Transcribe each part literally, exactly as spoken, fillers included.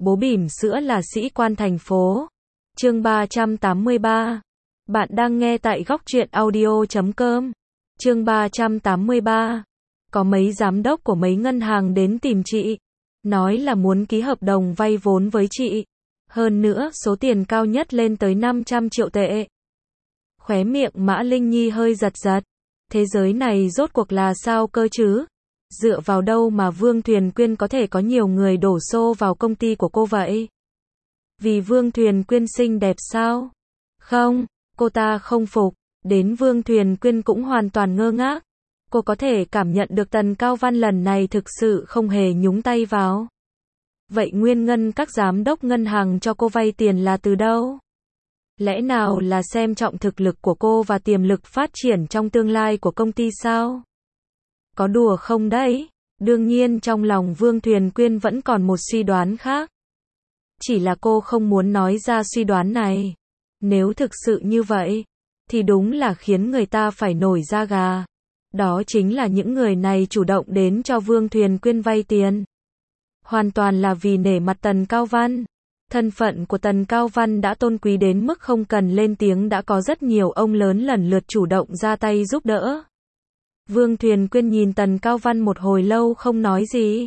Bố bỉm sữa là sĩ quan thành phố. Chương ba trăm tám mươi ba. Bạn đang nghe tại góc truyện audio chấm com. Chương ba trăm tám mươi ba. Có mấy giám đốc của mấy ngân hàng đến tìm chị, nói là muốn ký hợp đồng vay vốn với chị. Hơn nữa, số tiền cao nhất lên tới năm trăm triệu tệ. Khóe miệng Mã Linh Nhi hơi giật giật. Thế giới này rốt cuộc là sao cơ chứ? Dựa vào đâu mà Vương Thuyền Quyên có thể có nhiều người đổ xô vào công ty của cô vậy? Vì Vương Thuyền Quyên xinh đẹp sao? Không, cô ta không phục. Đến Vương Thuyền Quyên cũng hoàn toàn ngơ ngác. Cô có thể cảm nhận được Tần Cao Văn lần này thực sự không hề nhúng tay vào. Vậy nguyên ngân các giám đốc ngân hàng cho cô vay tiền là từ đâu? Lẽ nào là xem trọng thực lực của cô và tiềm lực phát triển trong tương lai của công ty sao? Có đùa không đấy? Đương nhiên trong lòng Vương Thuyền Quyên vẫn còn một suy đoán khác. Chỉ là cô không muốn nói ra suy đoán này. Nếu thực sự như vậy, thì đúng là khiến người ta phải nổi da gà. Đó chính là những người này chủ động đến cho Vương Thuyền Quyên vay tiền. Hoàn toàn là vì nể mặt Tần Cao Văn. Thân phận của Tần Cao Văn đã tôn quý đến mức không cần lên tiếng đã có rất nhiều ông lớn lần lượt chủ động ra tay giúp đỡ. Vương Thuyền Quyên nhìn Tần Cao Văn một hồi lâu không nói gì.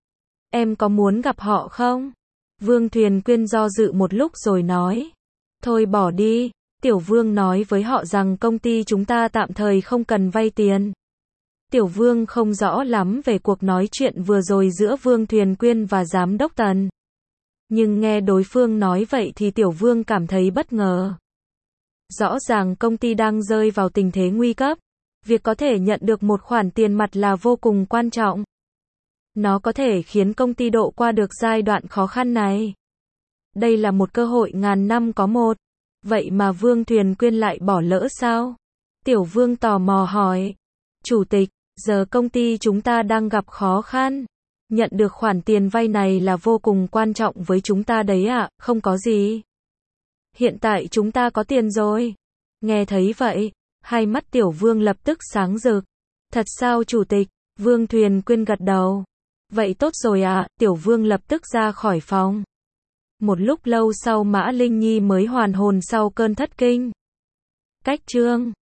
Em có muốn gặp họ không? Vương Thuyền Quyên do dự một lúc rồi nói. Thôi bỏ đi, Tiểu Vương nói với họ rằng công ty chúng ta tạm thời không cần vay tiền. Tiểu Vương không rõ lắm về cuộc nói chuyện vừa rồi giữa Vương Thuyền Quyên và Giám đốc Tần. Nhưng nghe đối phương nói vậy thì Tiểu Vương cảm thấy bất ngờ. Rõ ràng công ty đang rơi vào tình thế nguy cấp. Việc có thể nhận được một khoản tiền mặt là vô cùng quan trọng. Nó có thể khiến công ty độ qua được giai đoạn khó khăn này. Đây là một cơ hội ngàn năm có một. Vậy mà Vương Thuyền Quyên lại bỏ lỡ sao? Tiểu Vương tò mò hỏi. Chủ tịch, giờ công ty chúng ta đang gặp khó khăn. Nhận được khoản tiền vay này là vô cùng quan trọng với chúng ta đấy ạ, à, không có gì. Hiện tại chúng ta có tiền rồi. Nghe thấy vậy, hai mắt Tiểu Vương lập tức sáng rực. Thật sao chủ tịch? Vương Thuyền Quyên gật đầu. Vậy tốt rồi ạ, à, Tiểu Vương lập tức ra khỏi phòng. Một lúc lâu sau Mã Linh Nhi mới hoàn hồn sau cơn thất kinh. Cách chương